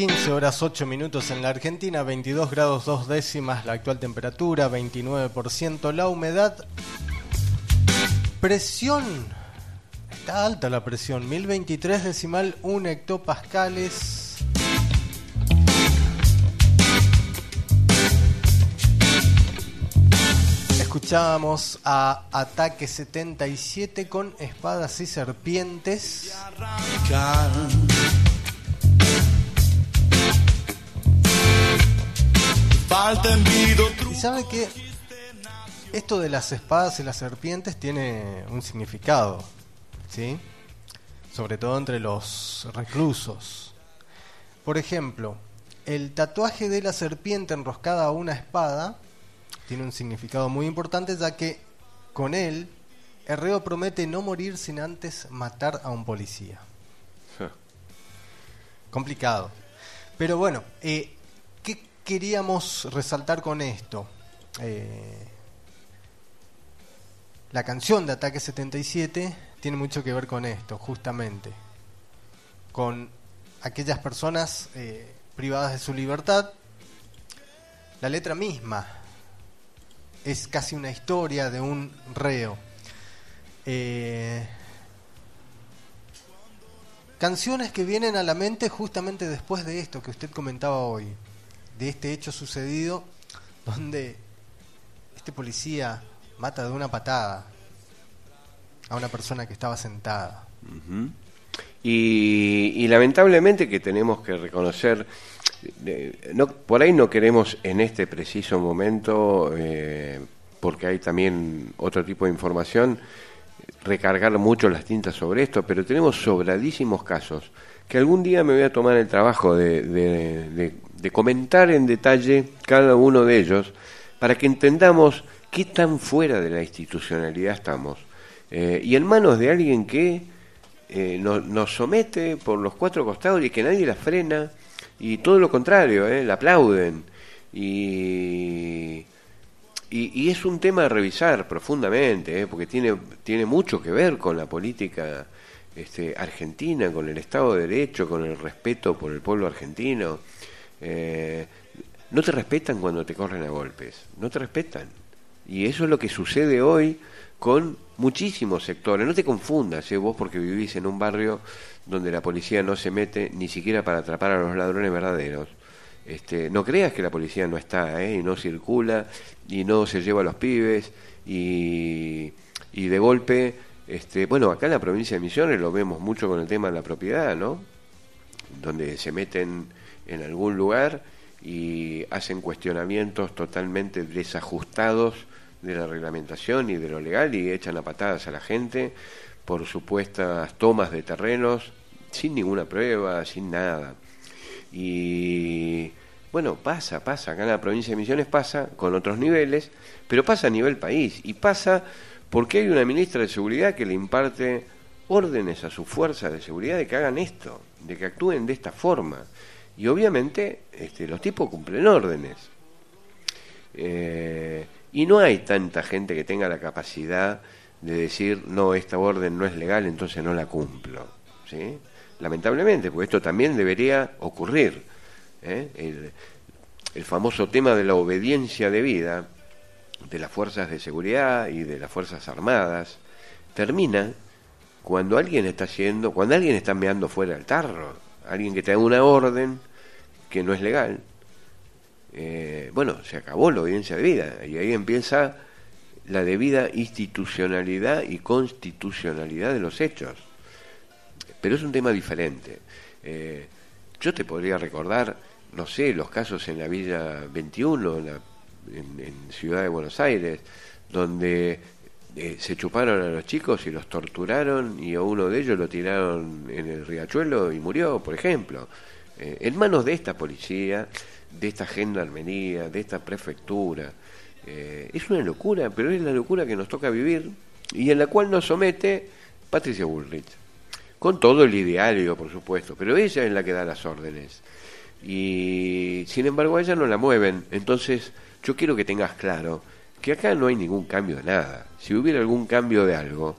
15 horas 8 minutos en la Argentina, 22 grados 2 décimas la actual temperatura, 29% la humedad. Presión, está alta la presión, 1023,1 hectopascales. Escuchábamos a Ataque 77 con Espadas y Serpientes. Y sabe que esto de las espadas y las serpientes tiene un significado, ¿sí? Sobre todo entre los reclusos. Por ejemplo, el tatuaje de la serpiente enroscada a una espada tiene un significado muy importante, ya que con él el reo promete no morir sin antes matar a un policía. Complicado. Pero bueno, ¿qué queríamos resaltar con esto? La canción de Ataque 77 tiene mucho que ver con esto, justamente. Con aquellas personas privadas de su libertad. La letra misma es casi una historia de un reo. Canciones que vienen a la mente justamente después de esto que usted comentaba hoy, de este hecho sucedido donde este policía mata de una patada a una persona que estaba sentada. Uh-huh. Y lamentablemente que tenemos que reconocer, por ahí no queremos en este preciso momento, porque hay también otro tipo de información, recargar mucho las tintas sobre esto, pero tenemos sobradísimos casos que algún día me voy a tomar el trabajo de comentar en detalle cada uno de ellos para que entendamos qué tan fuera de la institucionalidad estamos, y en manos de alguien que nos somete por los cuatro costados y que nadie la frena, y todo lo contrario, la aplauden, y es un tema a revisar profundamente, porque tiene mucho que ver con la política argentina, con el Estado de Derecho, con el respeto por el pueblo argentino. No te respetan cuando te corren a golpes, no te respetan. Y eso es lo que sucede hoy con muchísimos sectores. No te confundas, vos porque vivís en un barrio donde la policía no se mete ni siquiera para atrapar a los ladrones verdaderos. No creas que la policía no está, y no circula, y no se lleva a los pibes, y de golpe, bueno, acá en la provincia de Misiones lo vemos mucho con el tema de la propiedad, ¿no? Donde se meten en algún lugar y hacen cuestionamientos totalmente desajustados de la reglamentación y de lo legal, y echan a patadas a la gente por supuestas tomas de terrenos sin ninguna prueba, sin nada. Y bueno, pasa, acá en la provincia de Misiones pasa con otros niveles, pero pasa a nivel país, y pasa porque hay una ministra de Seguridad que le imparte órdenes a sus fuerzas de seguridad de que hagan esto, de que actúen de esta forma, y obviamente los tipos cumplen órdenes, y no hay tanta gente que tenga la capacidad de decir, no, esta orden no es legal, entonces no la cumplo, ¿sí? Lamentablemente, porque esto también debería ocurrir, el famoso tema de la obediencia debida de las fuerzas de seguridad y de las fuerzas armadas termina cuando alguien está meando fuera del tarro, alguien que te da una orden que no es legal. Bueno, se acabó la obediencia debida, y ahí empieza la debida institucionalidad y constitucionalidad de los hechos. Pero es un tema diferente. Yo te podría recordar, no sé, los casos en la Villa 21, en Ciudad de Buenos Aires, donde se chuparon a los chicos y los torturaron, y a uno de ellos lo tiraron en el riachuelo y murió, por ejemplo. En manos de esta policía, de esta gendarmería, de esta prefectura. Es una locura, pero es la locura que nos toca vivir y en la cual nos somete Patricia Bullrich. Con todo el ideario, por supuesto, pero ella es la que da las órdenes. Y sin embargo a ella no la mueven. Entonces yo quiero que tengas claro que acá no hay ningún cambio de nada. Si hubiera algún cambio de algo,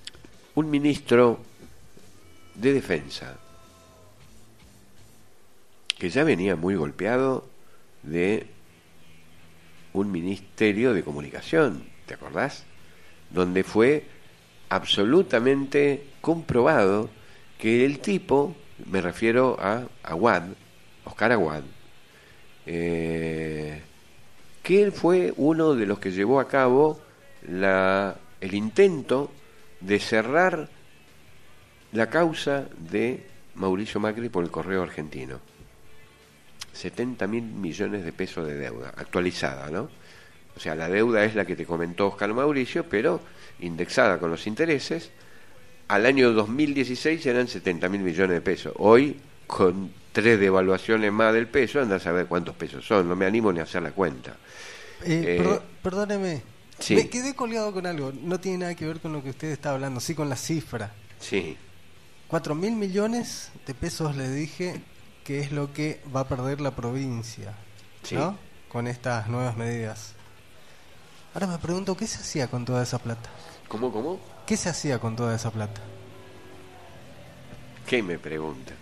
un ministro de Defensa que ya venía muy golpeado de un ministerio de comunicación, ¿te acordás? Donde fue absolutamente comprobado que el tipo, me refiero a Aguad, Oscar Aguad, que él fue uno de los que llevó a cabo el intento de cerrar la causa de Mauricio Macri por el correo argentino. 70.000 millones de pesos de deuda, actualizada, ¿no? O sea, la deuda es la que te comentó Oscar Mauricio, pero indexada con los intereses. Al año 2016 eran 70.000 millones de pesos. Hoy, con 3 devaluaciones más del peso, andás a saber cuántos pesos son. No me animo ni a hacer la cuenta. Perdóneme, sí. Me quedé colgado con algo. No tiene nada que ver con lo que usted está hablando, sí con la cifra. Sí. 4.000 millones de pesos le dije que es lo que va a perder la provincia, sí, ¿no? Con estas nuevas medidas. Ahora me pregunto, ¿qué se hacía con toda esa plata? ¿Cómo? ¿Qué se hacía con toda esa plata? ¿Qué me pregunta?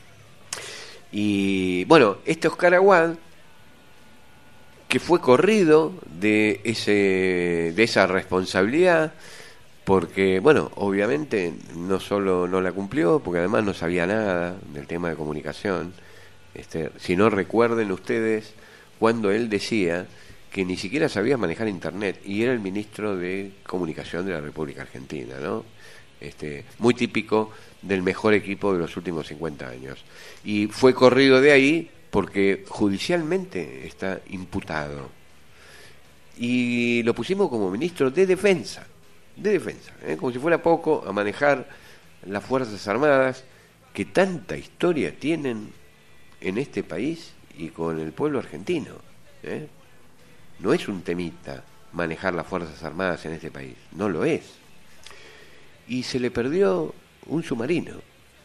Y bueno, este Oscar Aguad, que fue corrido de esa responsabilidad, porque, bueno, obviamente no solo no la cumplió, porque además no sabía nada del tema de comunicación. Si no recuerden ustedes cuando él decía que ni siquiera sabía manejar internet, y era el ministro de Comunicación de la República Argentina, ¿no? Muy típico del mejor equipo de los últimos 50 años. Y fue corrido de ahí porque judicialmente está imputado. Y lo pusimos como ministro de Defensa, como si fuera poco, a manejar las Fuerzas Armadas, que tanta historia tienen en este país y con el pueblo argentino. No es un temita manejar las Fuerzas Armadas en este país, no lo es. Y se le perdió un submarino,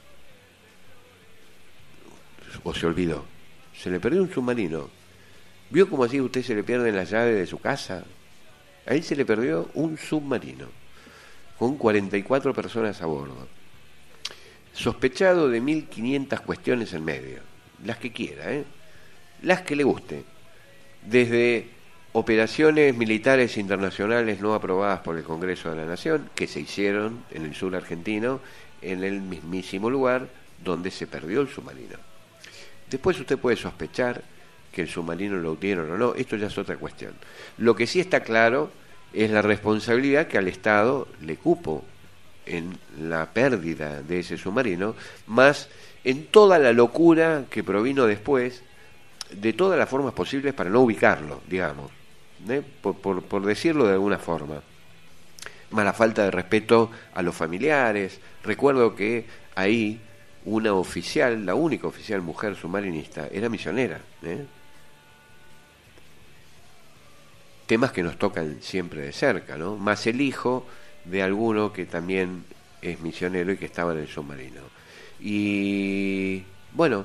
o se olvidó, se le perdió un submarino. ¿Vio cómo así usted se le pierden las llaves de su casa? Ahí se le perdió un submarino, con 44 personas a bordo, sospechado de 1.500 cuestiones en medio, las que quiera, las que le guste, desde operaciones militares internacionales no aprobadas por el Congreso de la Nación, que se hicieron en el sur argentino, en el mismísimo lugar donde se perdió el submarino. Después usted puede sospechar que el submarino lo hundieron o no, esto ya es otra cuestión. Lo que sí está claro es la responsabilidad que al Estado le cupo en la pérdida de ese submarino, más en toda la locura que provino después de todas las formas posibles para no ubicarlo, digamos, por decirlo de alguna forma. Más la falta de respeto a los familiares. Recuerdo que ahí una oficial, la única oficial mujer submarinista, era misionera. Temas que nos tocan siempre de cerca, ¿no? Más el hijo de alguno que también es misionero y que estaba en el submarino. Y bueno,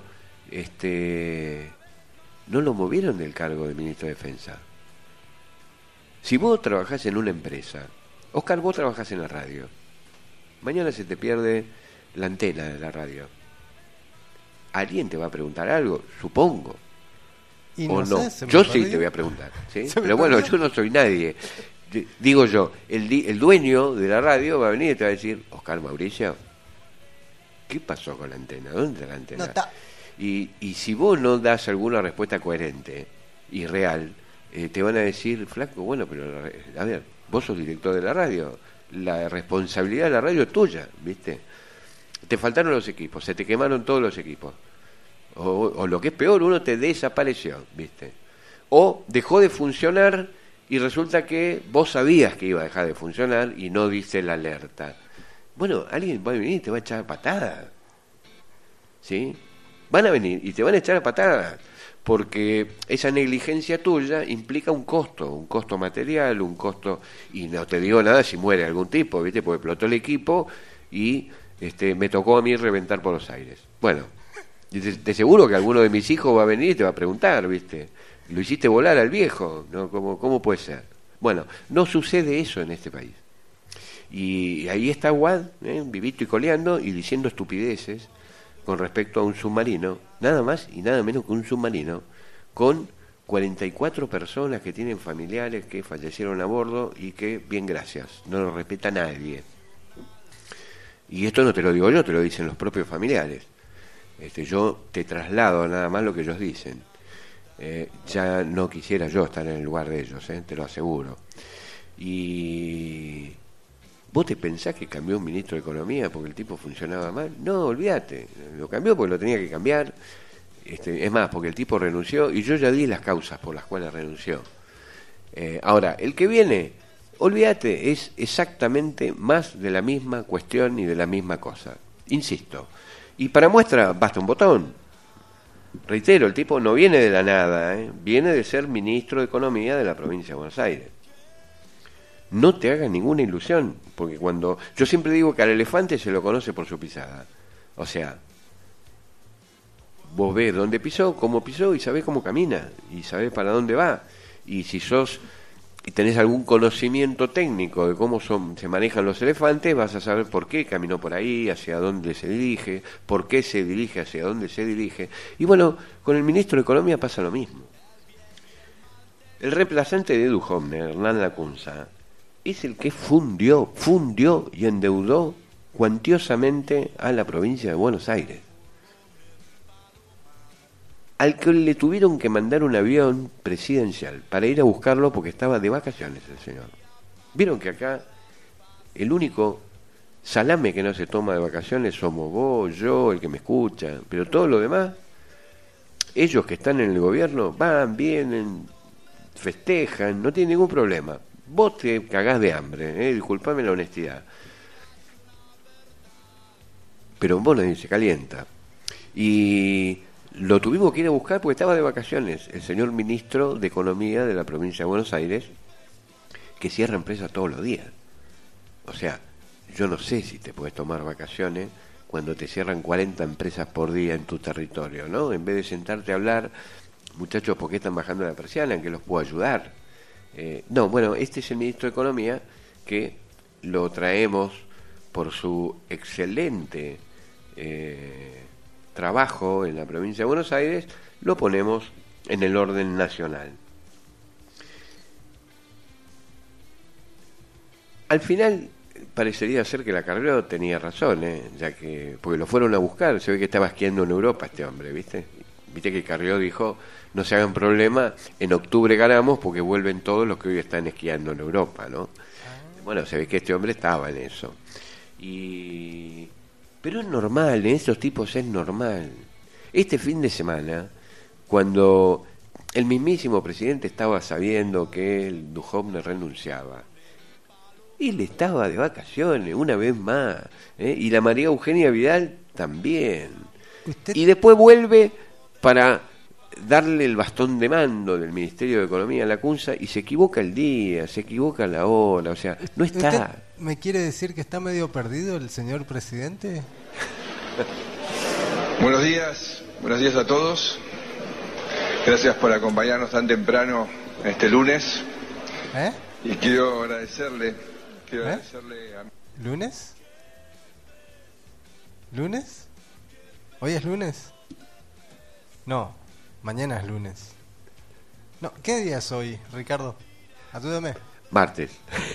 no lo movieron del cargo de ministro de Defensa. Si vos trabajás en una empresa, Oscar, vos trabajás en la radio, mañana se te pierde la antena de la radio, alguien te va a preguntar algo, supongo. Y o no, sé, yo sí te voy a preguntar, ¿sí? Pero bueno, yo no soy nadie. Digo yo, el dueño de la radio va a venir y te va a decir: Oscar Mauricio, ¿qué pasó con la antena? ¿Dónde está la antena? No está. Y si vos no das alguna respuesta coherente y real, te van a decir: flaco, bueno, pero a ver, vos sos director de la radio, la responsabilidad de la radio es tuya, ¿viste? Te faltaron los equipos, se te quemaron todos los equipos. O lo que es peor, uno te desapareció, ¿viste? O dejó de funcionar y resulta que vos sabías que iba a dejar de funcionar y no diste la alerta. Bueno, alguien va a venir y te va a echar a patadas, ¿sí? Van a venir y te van a echar a patadas, porque esa negligencia tuya implica un costo material, un costo, y no te digo nada si muere algún tipo, ¿viste? Porque explotó el equipo y me tocó a mí reventar por los aires. Bueno, de seguro que alguno de mis hijos va a venir y te va a preguntar, ¿viste? Lo hiciste volar al viejo, ¿no? ¿Cómo puede ser? Bueno, no sucede eso en este país. Y ahí está Aguad, vivito y coleando y diciendo estupideces, con respecto a un submarino, nada más y nada menos que un submarino, con 44 personas que tienen familiares que fallecieron a bordo y que, bien, gracias, no lo respeta nadie. Y esto no te lo digo yo, te lo dicen los propios familiares. Yo te traslado nada más lo que ellos dicen. Ya no quisiera yo estar en el lugar de ellos, te lo aseguro. Y ¿vos te pensás que cambió un ministro de Economía porque el tipo funcionaba mal? No, olvídate, lo cambió porque lo tenía que cambiar. Es más, porque el tipo renunció y yo ya di las causas por las cuales renunció. Ahora, el que viene, olvídate, es exactamente más de la misma cuestión y de la misma cosa. Insisto. Y para muestra basta un botón. Reitero, el tipo no viene de la nada, viene de ser ministro de Economía de la provincia de Buenos Aires. No te hagas ninguna ilusión, porque cuando... Yo siempre digo que al elefante se lo conoce por su pisada. O sea, vos ves dónde pisó, cómo pisó y sabés cómo camina, y sabés para dónde va. Y si y tenés algún conocimiento técnico de cómo se manejan los elefantes, vas a saber por qué caminó por ahí, hacia dónde se dirige, por qué se dirige, hacia dónde se dirige. Y bueno, con el ministro de Economía pasa lo mismo. El reemplazante de Edu Hoffner, Hernán Lacunza, es el que fundió y endeudó cuantiosamente a la provincia de Buenos Aires. Al que le tuvieron que mandar un avión presidencial para ir a buscarlo porque estaba de vacaciones el señor. Vieron que acá el único salame que no se toma de vacaciones somos vos, yo, el que me escucha, pero todo lo demás, ellos que están en el gobierno van, vienen, festejan, no tienen ningún problema. Vos te cagás de hambre, disculpame la honestidad, pero vos nadie se calienta. Y lo tuvimos que ir a buscar porque estaba de vacaciones el señor ministro de Economía de la provincia de Buenos Aires, que cierra empresas todos los días. O sea, yo no sé si te puedes tomar vacaciones cuando te cierran 40 empresas por día en tu territorio, ¿no? En vez de sentarte a hablar, muchachos, ¿por qué están bajando la persiana? ¿En qué los puedo ayudar? No, bueno, este es el ministro de Economía, que lo traemos por su excelente trabajo en la provincia de Buenos Aires, lo ponemos en el orden nacional. Al final parecería ser que la Carrió tenía razón, ya que porque lo fueron a buscar, se ve que estaba esquiando en Europa este hombre, ¿viste? Viste que Carrió dijo, no se hagan problema, en octubre ganamos porque vuelven todos los que hoy están esquiando en Europa, ¿no? Bueno, se ve que este hombre estaba en eso. Pero es normal, en estos tipos es normal. Este fin de semana, cuando el mismísimo presidente estaba sabiendo que el Duhovne renunciaba, él estaba de vacaciones, una vez más, y la María Eugenia Vidal también. Y después vuelve para darle el bastón de mando del Ministerio de Economía a Lacunza y se equivoca el día, se equivoca la hora, o sea, no está. ¿Usted me quiere decir que está medio perdido el señor presidente? Buenos días a todos. Gracias por acompañarnos tan temprano este lunes. Y quiero agradecerle a... ¿Lunes? ¿Lunes? ¿Hoy es lunes? No, mañana es lunes. No, ¿qué día es hoy, Ricardo? Ayúdame. Martes,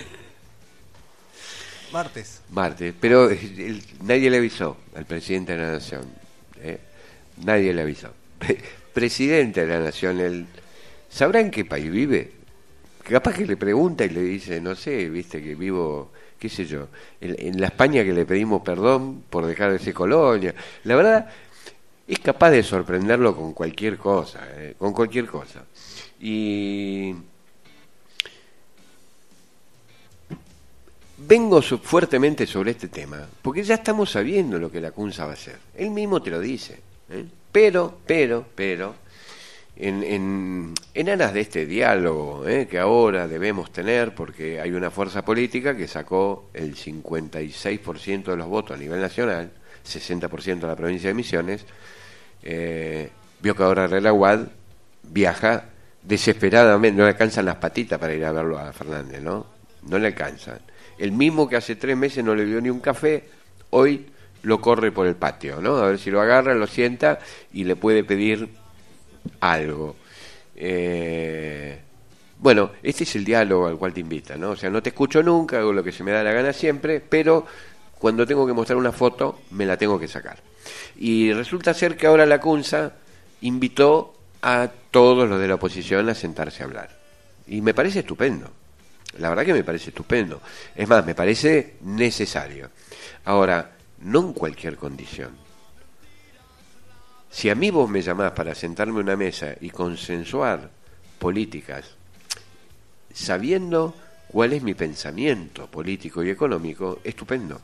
pero nadie le avisó al presidente de la Nación. Nadie le avisó. Presidente de la Nación, ¿sabrá en qué país vive? Capaz que le pregunta y le dice, no sé, viste que vivo, qué sé yo, en la España que le pedimos perdón por dejar de ser colonia. La verdad, es capaz de sorprenderlo con cualquier cosa, con cualquier cosa. Y vengo fuertemente sobre este tema, porque ya estamos sabiendo lo que Lacunza va a hacer. Él mismo te lo dice. Pero, en aras de este diálogo que ahora debemos tener, porque hay una fuerza política que sacó el 56% de los votos a nivel nacional, 60% de la provincia de Misiones, vio que ahora Herrera Aguad viaja desesperadamente, no le alcanzan las patitas para ir a verlo a Fernández, ¿no? No le alcanzan. El mismo que hace 3 meses no le dio ni un café, hoy lo corre por el patio, ¿no? A ver si lo agarra, lo sienta y le puede pedir algo. Bueno, este es el diálogo al cual te invita, ¿no? O sea, no te escucho nunca, hago lo que se me da la gana siempre, pero cuando tengo que mostrar una foto, me la tengo que sacar. Y resulta ser que ahora la CUNSA invitó a todos los de la oposición a sentarse a hablar. Y me parece estupendo. La verdad que me parece estupendo. Es más, me parece necesario. Ahora, no en cualquier condición. Si a mí vos me llamás para sentarme a una mesa y consensuar políticas, sabiendo cuál es mi pensamiento político y económico, estupendo.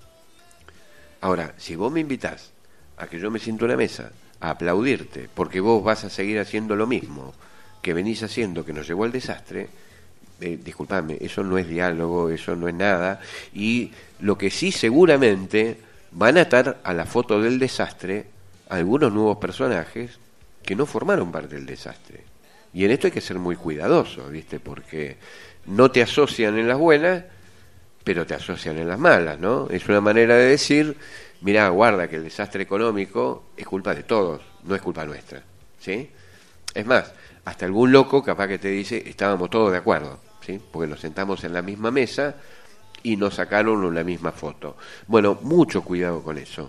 Ahora, si vos me invitás a que yo me siente a una mesa a aplaudirte porque vos vas a seguir haciendo lo mismo que venís haciendo, que nos llevó al desastre, disculpadme, eso no es diálogo, eso no es nada. Y lo que sí, seguramente van a estar a la foto del desastre algunos nuevos personajes que no formaron parte del desastre. Y en esto hay que ser muy cuidadoso, ¿viste? Porque no te asocian en las buenas, pero te asocian en las malas, ¿no? Es una manera de decir, mirá, guarda que el desastre económico es culpa de todos, no es culpa nuestra, ¿sí? Es más, hasta algún loco capaz que te dice, estábamos todos de acuerdo, ¿sí? Porque nos sentamos en la misma mesa y nos sacaron la misma foto. Bueno, mucho cuidado con eso,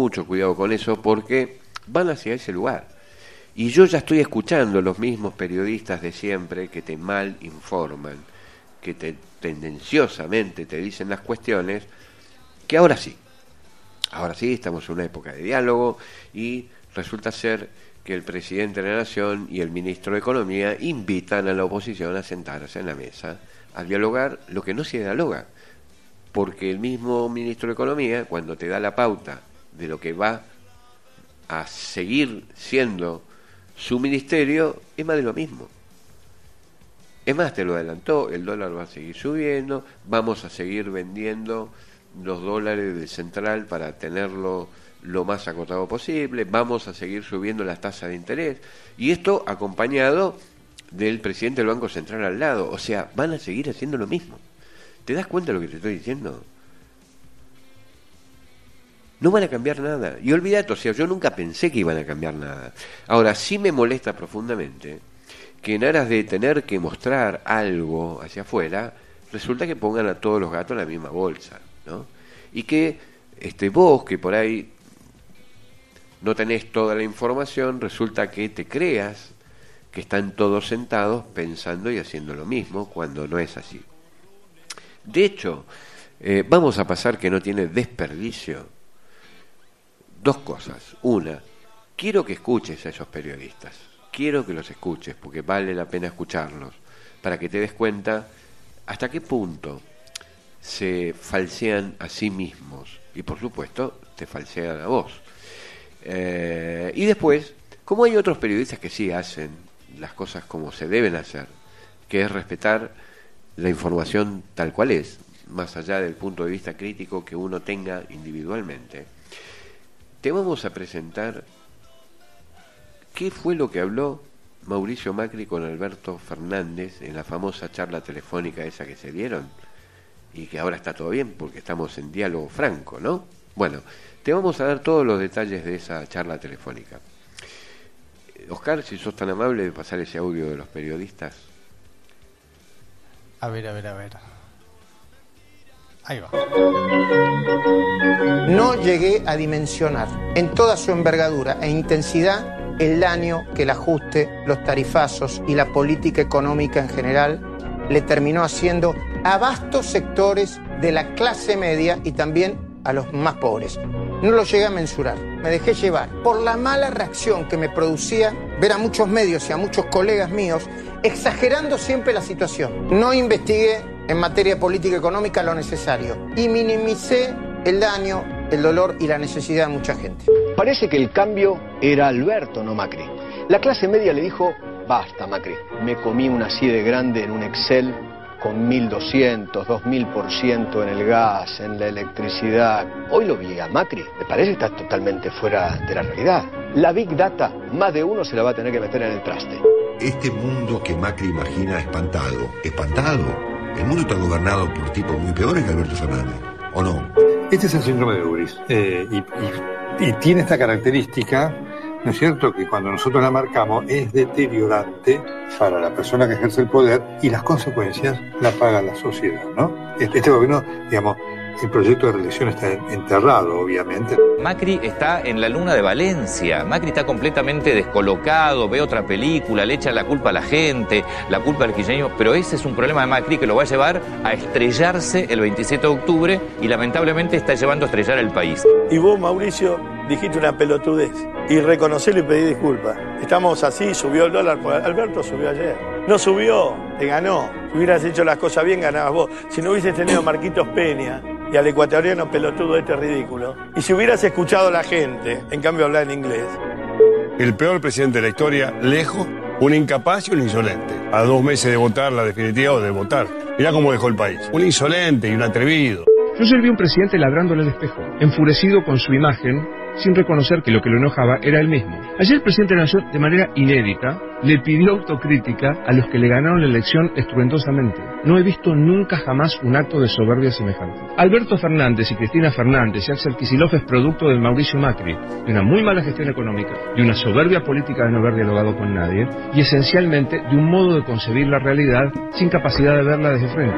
porque van hacia ese lugar. Y yo ya estoy escuchando los mismos periodistas de siempre que te mal informan, que tendenciosamente te dicen las cuestiones, que ahora sí estamos en una época de diálogo y resulta ser que el presidente de la Nación y el ministro de Economía invitan a la oposición a sentarse en la mesa a dialogar lo que no se dialoga, porque el mismo ministro de Economía, cuando te da la pauta de lo que va a seguir siendo su ministerio, es más de lo mismo. Es más, te lo adelantó, el dólar va a seguir subiendo, vamos a seguir vendiendo los dólares del central para tenerlo lo más acotado posible, vamos a seguir subiendo las tasas de interés, y esto acompañado del presidente del Banco Central al lado. O sea, van a seguir haciendo lo mismo. ¿Te das cuenta de lo que te estoy diciendo? No van a cambiar nada. Y olvídate, o sea, yo nunca pensé que iban a cambiar nada. Ahora, sí me molesta profundamente que en aras de tener que mostrar algo hacia afuera, resulta que pongan a todos los gatos en la misma bolsa, ¿no? Y que vos, que por ahí no tenés toda la información, resulta que te creas que están todos sentados pensando y haciendo lo mismo, cuando no es así. De hecho, vamos a pasar que no tiene desperdicio dos cosas. Una, quiero que escuches a esos periodistas, quiero que los escuches, porque vale la pena escucharlos, para que te des cuenta hasta qué punto se falsean a sí mismos, y por supuesto te falsean a vos. Y después, como hay otros periodistas que sí hacen las cosas como se deben hacer, que es respetar la información tal cual es, más allá del punto de vista crítico que uno tenga individualmente, te vamos a presentar qué fue lo que habló Mauricio Macri con Alberto Fernández en la famosa charla telefónica esa que se dieron, y que ahora está todo bien porque estamos en diálogo franco, ¿no? Bueno, te vamos a dar todos los detalles de esa charla telefónica. Oscar, si sos tan amable de pasar ese audio de los periodistas. A ver. Ahí va. No llegué a dimensionar en toda su envergadura e intensidad el daño que el ajuste, los tarifazos y la política económica en general le terminó haciendo a vastos sectores de la clase media y también a los más pobres. No lo llegué a mensurar. Me dejé llevar por la mala reacción que me producía ver a muchos medios y a muchos colegas míos exagerando siempre la situación. No investigué en materia de política económica lo necesario y minimicé el daño, el dolor y la necesidad de mucha gente. Parece que el cambio era Alberto, no Macri. La clase media le dijo, basta Macri, me comí una así de grande en un Excel con 1.200, 2.000% en el gas, en la electricidad. Hoy lo vi a Macri, me parece que está totalmente fuera de la realidad. La Big Data, más de uno se la va a tener que meter en el traste. Este mundo que Macri imagina espantado. El mundo está gobernado por tipos muy peores que Alberto Fernández, ¿o no? Este es el síndrome de Uris. Y tiene esta característica, ¿no es cierto?, que cuando nosotros la marcamos es deteriorante para la persona que ejerce el poder y las consecuencias la paga la sociedad, ¿no? Este gobierno, digamos, el proyecto de reelección está enterrado, obviamente. Macri está en la luna de Valencia. Macri está completamente descolocado, ve otra película, le echa la culpa a la gente, la culpa al kirchnerismo, pero ese es un problema de Macri que lo va a llevar a estrellarse el 27 de octubre y lamentablemente está llevando a estrellar el país. Y vos, Mauricio, dijiste una pelotudez y reconocelo y pedí disculpas. Estamos así, subió el dólar, Alberto subió ayer. No subió, te ganó. Si hubieras hecho las cosas bien, ganabas vos. Si no hubieses tenido a Marquitos Peña y al ecuatoriano pelotudo este ridículo, y si hubieras escuchado a la gente, en cambio hablar en inglés. El peor presidente de la historia, lejos, un incapaz y un insolente. A 2 meses de votar la definitiva o de votar. Mirá cómo dejó el país. Un insolente y un atrevido. Yo serví a un presidente ladrándole al espejo, enfurecido con su imagen, sin reconocer que lo que lo enojaba era él mismo. Ayer el presidente de la Nación, de manera inédita, le pidió autocrítica a los que le ganaron la elección estruendosamente. No he visto nunca jamás un acto de soberbia semejante. Alberto Fernández y Cristina Fernández y Axel Kicillof es producto del Mauricio Macri, de una muy mala gestión económica, de una soberbia política de no haber dialogado con nadie y esencialmente de un modo de concebir la realidad sin capacidad de verla desde frente.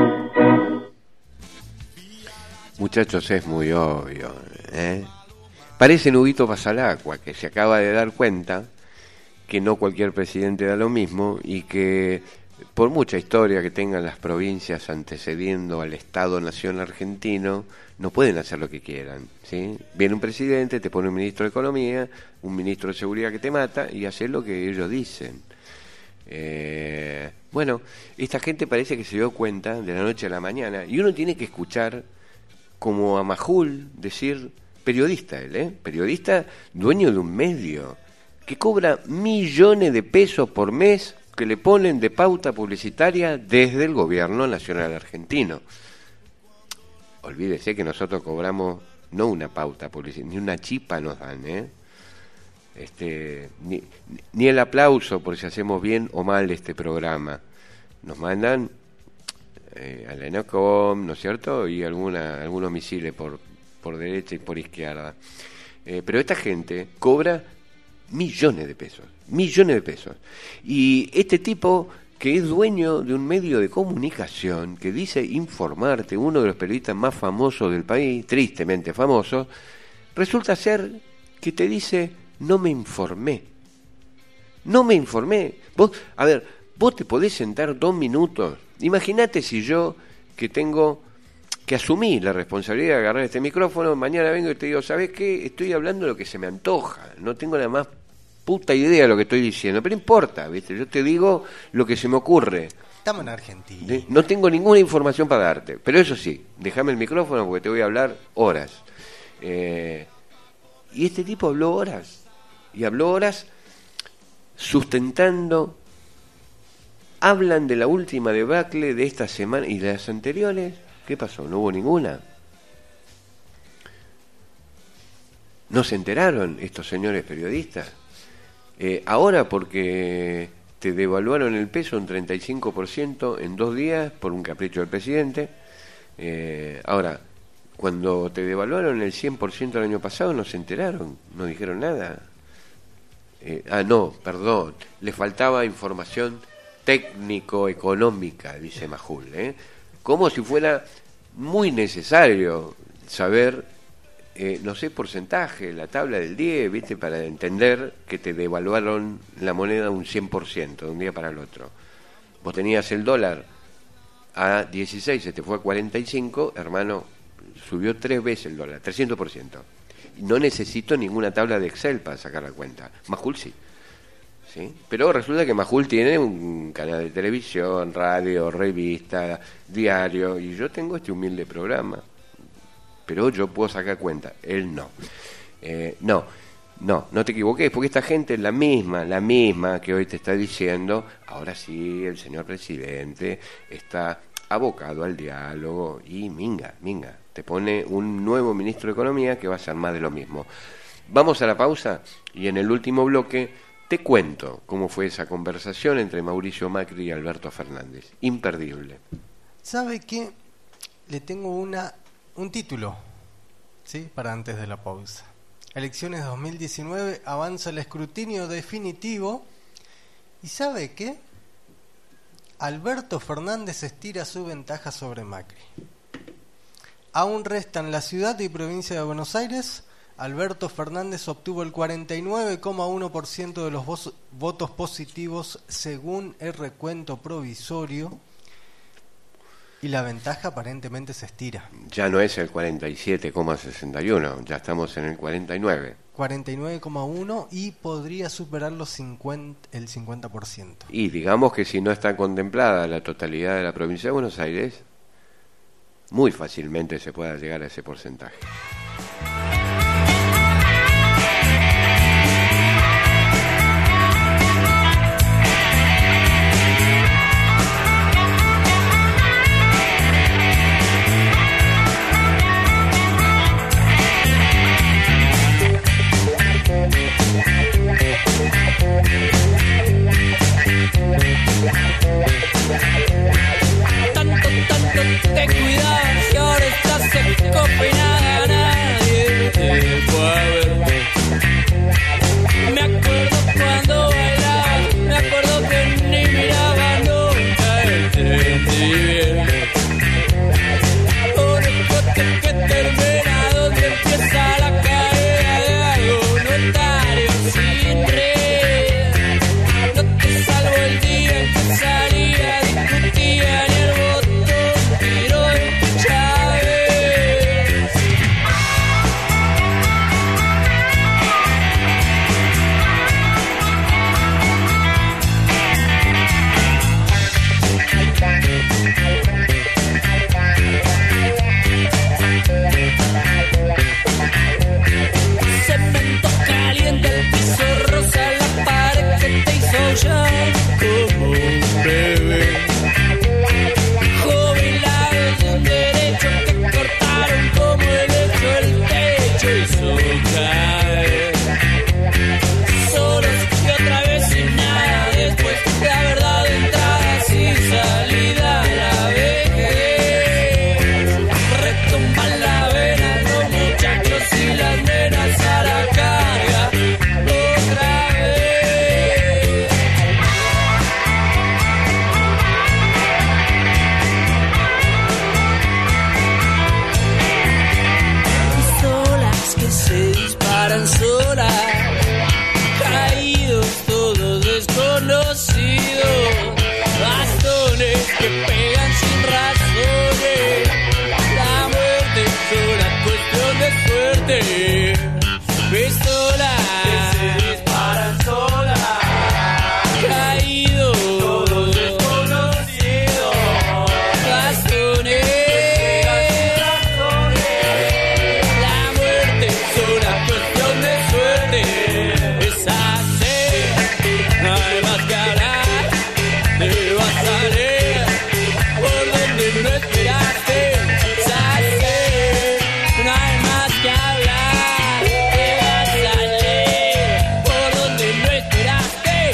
Muchachos, es muy obvio, ¿eh? Parece Huguito Pasalacqua, que se acaba de dar cuenta que no cualquier presidente da lo mismo y que por mucha historia que tengan las provincias antecediendo al Estado-Nación argentino, no pueden hacer lo que quieran, ¿sí? Viene un presidente, te pone un ministro de Economía, un ministro de Seguridad que te mata y hace lo que ellos dicen. Bueno, esta gente parece que se dio cuenta de la noche a la mañana y uno tiene que escuchar como a Majul decir... Periodista él, periodista, dueño de un medio, que cobra millones de pesos por mes que le ponen de pauta publicitaria desde el gobierno nacional argentino. Olvídese que nosotros cobramos no una pauta publicitaria, ni una chipa nos dan, ni el aplauso por si hacemos bien o mal este programa. Nos mandan a la ENOCOM, ¿no es cierto? Y algunos misiles por derecha y por izquierda. Pero esta gente cobra millones de pesos. Y este tipo, que es dueño de un medio de comunicación, que dice informarte, uno de los periodistas más famosos del país, tristemente famoso, resulta ser que te dice, no me informé. Vos te podés sentar 2 minutos. Imagínate si yo, que asumí la responsabilidad de agarrar este micrófono, mañana vengo y te digo, ¿sabés qué? Estoy hablando de lo que se me antoja, no tengo la más puta idea de lo que estoy diciendo, pero importa, ¿viste? Yo te digo lo que se me ocurre. Estamos en Argentina. ¿Sí? No tengo ninguna información para darte, pero eso sí, déjame el micrófono porque te voy a hablar horas. Y este tipo habló horas sustentando, hablan de la última debacle de esta semana y de las anteriores. ¿Qué pasó? ¿No hubo ninguna? ¿No se enteraron estos señores periodistas? Ahora porque te devaluaron el peso un 35% en 2 días por un capricho del presidente. Ahora, cuando te devaluaron el 100% el año pasado, no se enteraron, no dijeron nada. No, perdón, le faltaba información técnico-económica, dice Majul, como si fuera muy necesario saber, no sé, porcentaje, la tabla del 10, ¿viste? Para entender que te devaluaron la moneda un 100% de un día para el otro. Vos tenías el dólar a 16, se te fue a 45, hermano, subió 3 veces el dólar, 300%. Y no necesito ninguna tabla de Excel para sacar la cuenta. Majul sí. ¿Sí? Pero resulta que Majul tiene un canal de televisión, radio, revista, diario, y yo tengo este humilde programa, pero yo puedo sacar cuenta, él no. No te equivoques, porque esta gente es la misma que hoy te está diciendo, ahora sí, el señor presidente está abocado al diálogo, y minga, te pone un nuevo ministro de Economía que va a hacer más de lo mismo. Vamos a la pausa, y en el último bloque te cuento cómo fue esa conversación entre Mauricio Macri y Alberto Fernández. Imperdible. ¿Sabe qué? Le tengo un título ¿sí? Para antes de la pausa. Elecciones 2019, avanza el escrutinio definitivo. ¿Y sabe qué? Alberto Fernández estira su ventaja sobre Macri. Aún restan la ciudad y provincia de Buenos Aires. Alberto Fernández obtuvo el 49,1% de los votos positivos según el recuento provisorio y la ventaja aparentemente se estira. Ya no es el 47,61, ya estamos en el 49. 49,1 y podría superar el 50%. Y digamos que si no está contemplada la totalidad de la provincia de Buenos Aires, muy fácilmente se pueda llegar a ese porcentaje. Tanto te cuidabas y ahora estás en Copenhague, nadie te fue a ver. Me acuerdo cuando bailabas, me acuerdo que ni miraba nunca el tren bien. Un escote que termina donde empieza la carrera de algo notario sin red. No te salvo el día en que salía, discutía ni el botón tiró de Chávez. Cemento caliente, el piso rosa, la pared que te hizo llorar como un bebé. Jubilados de un derecho que cortaron como el hecho el techo hizo caer. Solos y otra vez sin nada, después la verdad de entrada sin salida a la vejez. Retumban la vena los muchachos y las nenas a la carga otra vez. Pistolas que se disparan solas, caídos todos desconocidos, bastones que pegan sin razones, la muerte es una cuestión de suerte. Pistolas que se disparan solas, caídos todos desconocidos, bastones que pegan sin razones, la muerte es una cuestión de suerte. Es así, no hay más que hablar, te vas a leer por donde no esperaste. Es así, no hay más que hablar, te vas a leer por donde no esperaste.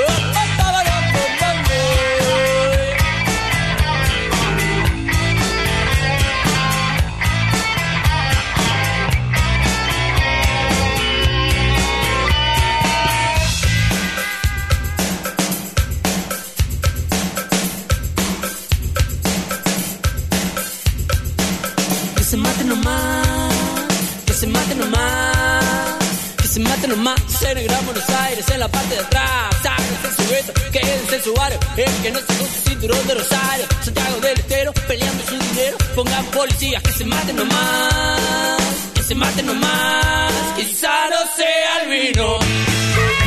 Que se maten nomás, que se maten nomás, que se maten nomás. En el Gran Buenos Aires, en la parte de atrás, sáquense su beso, quédense en su barrio. El que no se con su cinturón de Rosario, Santiago del Estero, peleando su dinero. Pongan policías, que se maten nomás, que se maten nomás. Quizá no sea el vino.